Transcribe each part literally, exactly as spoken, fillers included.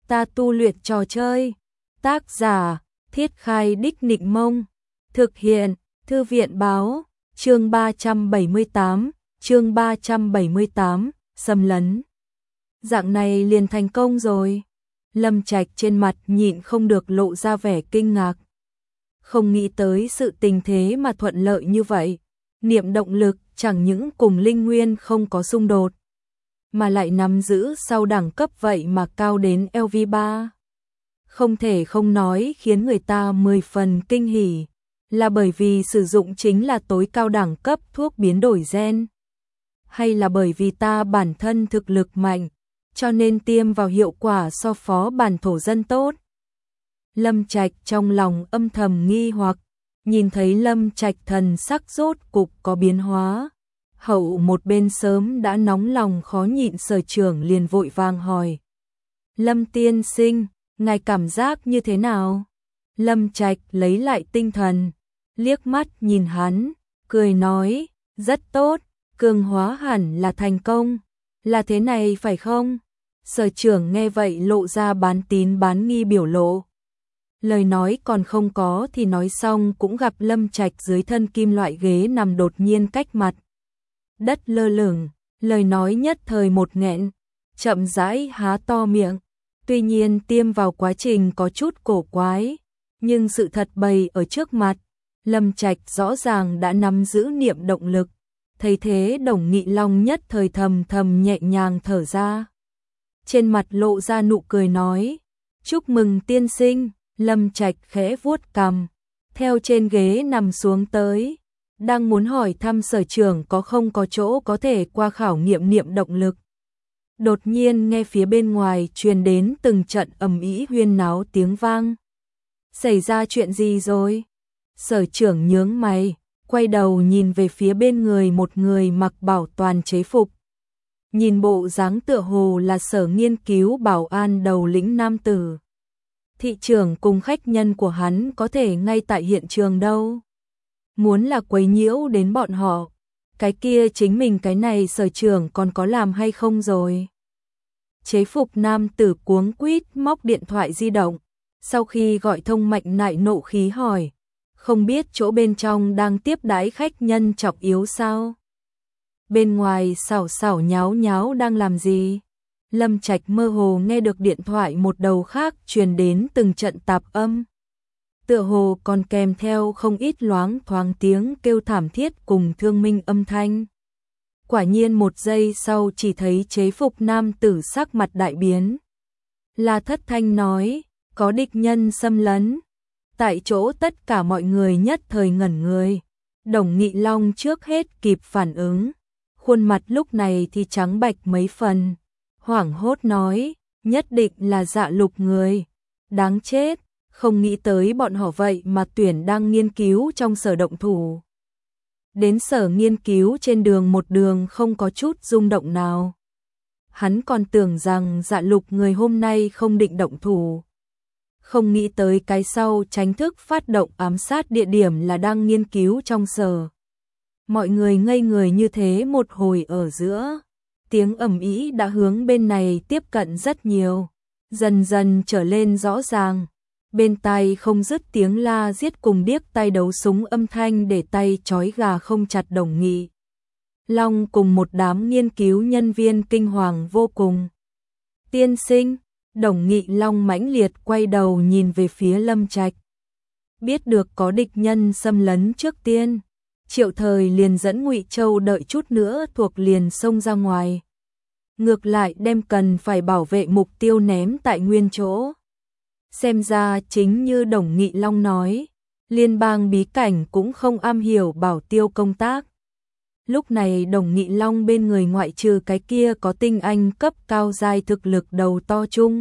ta tu luyện trò chơi. Tác giả, Thiết Khai Đích Nịnh Mông. Thực hiện, Thư viện Báo. Chương ba trăm bảy mươi tám, chương ba trăm bảy mươi tám, xâm lấn. Dạng này liền thành công rồi. Lâm Trạch trên mặt nhịn không được lộ ra vẻ kinh ngạc. Không nghĩ tới sự tình thế mà thuận lợi như vậy. Niệm động lực chẳng những cùng linh nguyên không có xung đột, mà lại nắm giữ sau đẳng cấp vậy mà cao đến L V ba. Không thể không nói khiến người ta mười phần kinh hỉ, là bởi vì sử dụng chính là tối cao đẳng cấp thuốc biến đổi gen, hay là bởi vì ta bản thân thực lực mạnh, cho nên tiêm vào hiệu quả so phó bản thổ dân tốt. Lâm Trạch trong lòng âm thầm nghi hoặc, nhìn thấy Lâm Trạch thần sắc rốt cục có biến hóa. Hậu một bên sớm đã nóng lòng khó nhịn Sở trưởng liền vội vàng hỏi. Lâm tiên sinh, ngài cảm giác như thế nào? Lâm Trạch lấy lại tinh thần, liếc mắt nhìn hắn, cười nói, rất tốt, cường hóa hẳn là thành công, là thế này phải không? Sở trưởng nghe vậy lộ ra bán tín bán nghi biểu lộ. Lời nói còn không có thì nói xong cũng gặp Lâm Trạch dưới thân kim loại ghế nằm đột nhiên cách mặt đất lơ lửng, lời nói nhất thời một nghẹn, chậm rãi há to miệng. Tuy nhiên tiêm vào quá trình có chút cổ quái, nhưng sự thật bày ở trước mặt, Lâm Trạch rõ ràng đã nắm giữ niệm động lực. Thấy thế Đồng Nghị Long nhất thời thầm thầm nhẹ nhàng thở ra. Trên mặt lộ ra nụ cười nói, chúc mừng tiên sinh. Lâm Trạch khẽ vuốt cằm, theo trên ghế nằm xuống tới, đang muốn hỏi thăm Sở trưởng có không có chỗ có thể qua khảo nghiệm niệm động lực. Đột nhiên nghe phía bên ngoài truyền đến từng trận ầm ĩ huyên náo tiếng vang. Xảy ra chuyện gì rồi? Sở trưởng nhướng mày, quay đầu nhìn về phía bên người một người mặc bảo toàn chế phục. Nhìn bộ dáng tựa hồ là sở nghiên cứu bảo an đầu lĩnh nam tử. Thị trưởng cùng khách nhân của hắn có thể ngay tại hiện trường đâu. Muốn là quấy nhiễu đến bọn họ, cái kia chính mình cái này sở trưởng còn có làm hay không rồi. Chế phục nam tử cuống quýt móc điện thoại di động, sau khi gọi thông Mạnh Nại nộ khí hỏi, không biết chỗ bên trong đang tiếp đãi khách nhân trọng yếu sao? Bên ngoài xảo xảo nháo nháo đang làm gì? Lâm Trạch mơ hồ nghe được điện thoại một đầu khác truyền đến từng trận tạp âm. Tựa hồ còn kèm theo không ít loáng thoáng tiếng kêu thảm thiết cùng thương minh âm thanh. Quả nhiên một giây sau chỉ thấy chế phục nam tử sắc mặt đại biến. La Thất Thanh nói, có địch nhân xâm lấn. Tại chỗ tất cả mọi người nhất thời ngẩn người. Đồng Nghị Long trước hết kịp phản ứng. Khuôn mặt lúc này thì trắng bạch mấy phần. Hoảng hốt nói, nhất định là Dạ Lục người. Đáng chết, không nghĩ tới bọn họ vậy mà tuyển đang nghiên cứu trong sở động thủ. Đến sở nghiên cứu trên đường một đường không có chút rung động nào. Hắn còn tưởng rằng Dạ Lục người hôm nay không định động thủ. Không nghĩ tới cái sau tránh thức phát động ám sát địa điểm là đang nghiên cứu trong sở. Mọi người ngây người như thế một hồi ở giữa. Tiếng ầm ĩ đã hướng bên này tiếp cận rất nhiều, dần dần trở lên rõ ràng. Bên tai không dứt tiếng la giết cùng điếc tai đấu súng âm thanh để tay trói gà không chặt Đồng Nghị Long cùng một đám nghiên cứu nhân viên kinh hoàng vô cùng. Tiên sinh, Đồng Nghị Long mãnh liệt quay đầu nhìn về phía Lâm Trạch. Biết được có địch nhân xâm lấn trước tiên, Triệu Thời liền dẫn Ngụy Châu đợi chút nữa thuộc liền xông ra ngoài. Ngược lại đem cần phải bảo vệ mục tiêu ném tại nguyên chỗ. Xem ra chính như Đồng Nghị Long nói, liên bang bí cảnh cũng không am hiểu bảo tiêu công tác. Lúc này Đồng Nghị Long bên người ngoại trừ cái kia có tinh anh cấp cao giai thực lực đầu to chung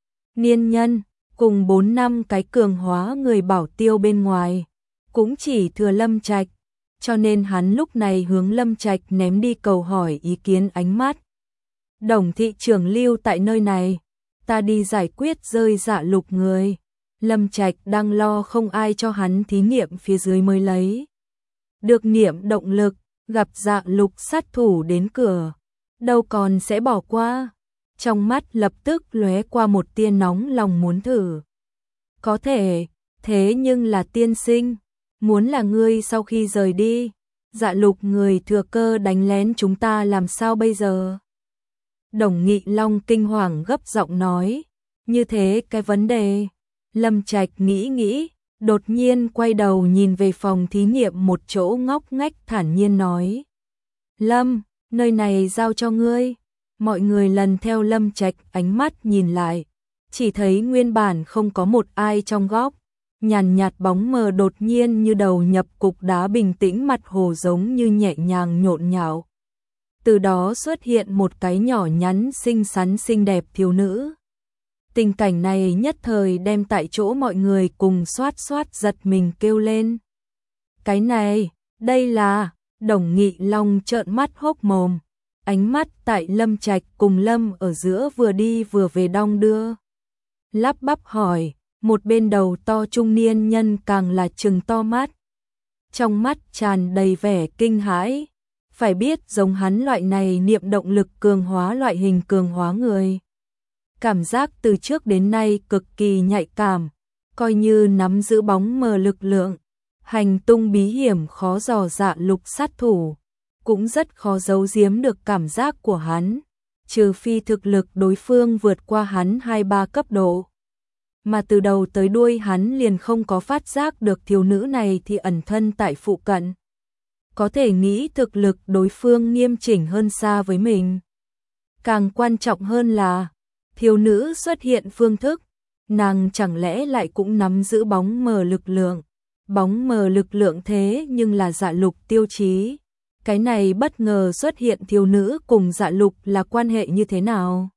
niên nhân, cùng bốn năm cái cường hóa người bảo tiêu bên ngoài, cũng chỉ thừa Lâm Trạch. Cho nên hắn lúc này hướng Lâm Trạch ném đi cầu hỏi ý kiến ánh mắt. Đồng thị trưởng lưu tại nơi này, ta đi giải quyết rơi Dạ Lục người. Lâm Trạch đang lo không ai cho hắn thí nghiệm phía dưới mới lấy được niệm động lực, gặp Dạ Lục sát thủ đến cửa, đâu còn sẽ bỏ qua. trong mắt lập tức lóe qua một tia nóng lòng muốn thử. Có thể, thế nhưng là tiên sinh, muốn là ngươi sau khi rời đi, Dạ Lục người thừa cơ đánh lén chúng ta làm sao bây giờ? Đồng Nghị Long kinh hoàng gấp giọng nói, như thế cái vấn đề. Lâm Trạch nghĩ nghĩ, đột nhiên quay đầu nhìn về phòng thí nghiệm một chỗ ngóc ngách thản nhiên nói. Lâm, nơi này giao cho ngươi. Mọi người lần theo Lâm Trạch ánh mắt nhìn lại, chỉ thấy nguyên bản không có một ai trong góc. Nhàn nhạt bóng mờ đột nhiên như đầu nhập cục đá bình tĩnh mặt hồ giống như nhẹ nhàng nhộn nhạo. Từ đó xuất hiện một cái nhỏ nhắn xinh xắn xinh đẹp thiếu nữ. Tình cảnh này nhất thời đem tại chỗ mọi người cùng xoát xoát giật mình kêu lên. Cái này, đây là, Đồng Nghị Long trợn mắt hốc mồm. Ánh mắt tại Lâm Trạch cùng Lâm ở giữa vừa đi vừa về đong đưa. Lắp bắp hỏi, một bên đầu to trung niên nhân càng là trừng to mắt. Trong mắt tràn đầy vẻ kinh hãi. Phải biết giống hắn loại này niệm động lực cường hóa loại hình cường hóa người. Cảm giác từ trước đến nay cực kỳ nhạy cảm, coi như nắm giữ bóng mờ lực lượng, hành tung bí hiểm khó dò Dạ Lục sát thủ, cũng rất khó giấu giếm được cảm giác của hắn, trừ phi thực lực đối phương vượt qua hắn hai ba cấp độ. Mà từ đầu tới đuôi hắn liền không có phát giác được thiếu nữ này thì ẩn thân tại phụ cận. Có thể nghĩ thực lực đối phương nghiêm chỉnh hơn xa với mình. Càng quan trọng hơn là, thiếu nữ xuất hiện phương thức, nàng chẳng lẽ lại cũng nắm giữ bóng mờ lực lượng. Bóng mờ lực lượng thế nhưng là Dạ Lục tiêu chí. Cái này bất ngờ xuất hiện thiếu nữ cùng Dạ Lục là quan hệ như thế nào?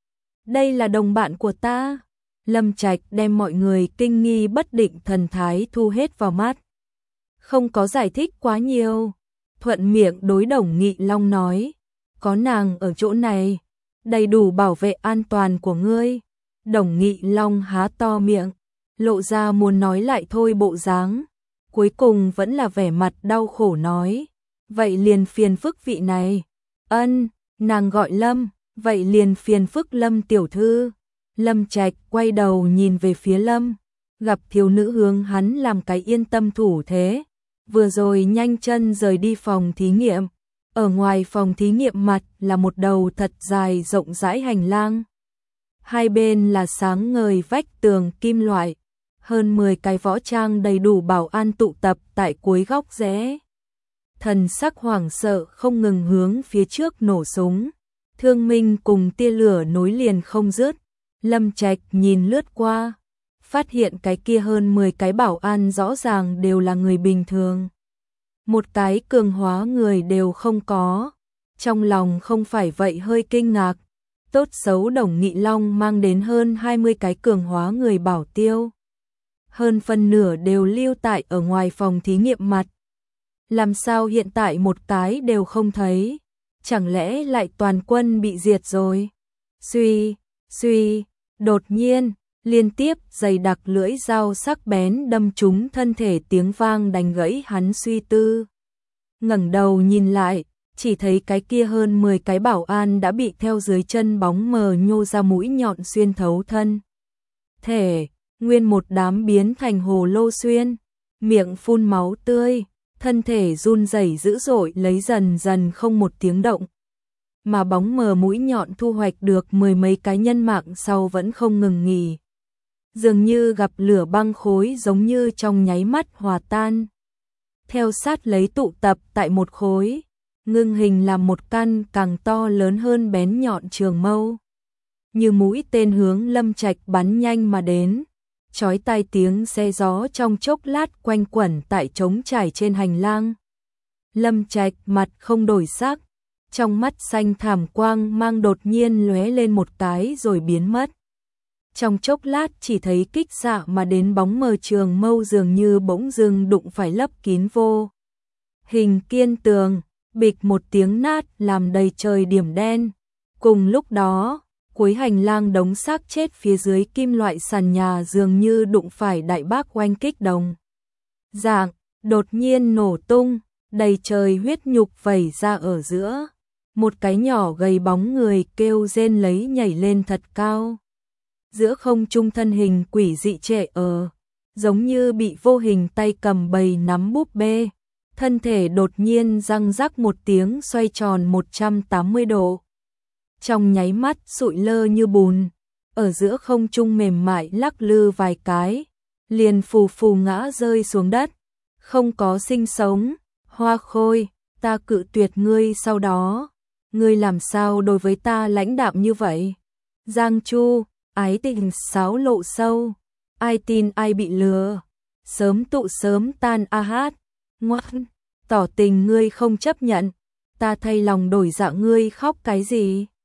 Đây là đồng bạn của ta. Lâm Trạch đem mọi người kinh nghi bất định thần thái thu hết vào mắt. Không có giải thích quá nhiều. Thuận miệng đối Đồng Nghị Long nói. Có nàng ở chỗ này, đầy đủ bảo vệ an toàn của ngươi. Đồng Nghị Long há to miệng, lộ ra muốn nói lại thôi bộ dáng. Cuối cùng vẫn là vẻ mặt đau khổ nói. Vậy liền phiền phức vị này. Ân, nàng gọi Lâm, vậy liền phiền phức Lâm tiểu thư. Lâm Trạch quay đầu nhìn về phía Lâm, gặp thiếu nữ hướng hắn làm cái yên tâm thủ thế. Vừa rồi nhanh chân rời đi phòng thí nghiệm. Ở ngoài phòng thí nghiệm mặt là một đầu thật dài rộng rãi hành lang. Hai bên là sáng ngời vách tường kim loại. Hơn mười cái võ trang đầy đủ bảo an tụ tập tại cuối góc rẽ. Thần sắc hoảng sợ không ngừng hướng phía trước nổ súng. Thương minh cùng tia lửa nối liền không dứt. Lâm Trạch nhìn lướt qua, phát hiện cái kia hơn mười cái bảo an rõ ràng đều là người bình thường. Một cái cường hóa người đều không có. Trong lòng không phải vậy hơi kinh ngạc. Tốt xấu Đồng Nghị Long mang đến hơn hai mươi cái cường hóa người bảo tiêu. Hơn phân nửa đều lưu tại ở ngoài phòng thí nghiệm mặt. Làm sao hiện tại một cái đều không thấy? Chẳng lẽ lại toàn quân bị diệt rồi? Suy, suy, đột nhiên, liên tiếp dày đặc lưỡi dao sắc bén đâm trúng thân thể, tiếng vang đánh gãy hắn suy tư. Ngẩng đầu nhìn lại, chỉ thấy cái kia hơn mười cái bảo an đã bị theo dưới chân bóng mờ nhô ra mũi nhọn xuyên thấu thân thể, nguyên một đám biến thành hồ lô xuyên, miệng phun máu tươi, thân thể run rẩy dữ dội lấy dần dần không một tiếng động. Mà bóng mờ mũi nhọn thu hoạch được mười mấy cái nhân mạng sau vẫn không ngừng nghỉ. Dường như gặp lửa băng khối giống như trong nháy mắt hòa tan. Theo sát lấy tụ tập tại một khối, ngưng hình làm một căn càng to lớn hơn bén nhọn trường mâu. Như mũi tên hướng Lâm Trạch bắn nhanh mà đến. Chói tai tiếng xe gió trong chốc lát quanh quẩn tại trống trải trên hành lang. Lâm Trạch mặt không đổi sắc, trong mắt xanh thảm quang mang đột nhiên lóe lên một cái rồi biến mất. Trong chốc lát chỉ thấy kích xạ mà đến bóng mờ trường mâu dường như bỗng dưng đụng phải lấp kín vô hình kiên tường, bịch một tiếng nát làm đầy trời điểm đen. Cùng lúc đó, cuối hành lang đống xác chết phía dưới kim loại sàn nhà dường như đụng phải đại bác oanh kích đồng dạng, đột nhiên nổ tung, đầy trời huyết nhục vẩy ra ở giữa. một cái nhỏ gầy bóng người kêu rên lấy nhảy lên thật cao. Giữa không trung thân hình quỷ dị trệ ở, giống như bị vô hình tay cầm bầy nắm búp bê, thân thể đột nhiên răng rắc một tiếng xoay tròn một trăm tám mươi độ. Trong nháy mắt sụi lơ như bùn, ở giữa không trung mềm mại lắc lư vài cái, liền phù phù ngã rơi xuống đất, không có sinh sống. Hoa Khôi, ta cự tuyệt ngươi sau đó, ngươi làm sao đối với ta lãnh đạm như vậy? Giang Chu, ái tình sáo lộ sâu, ai tin ai bị lừa, sớm tụ sớm tan a hát, ngoan, tỏ tình ngươi không chấp nhận, ta thay lòng đổi dạ ngươi khóc cái gì?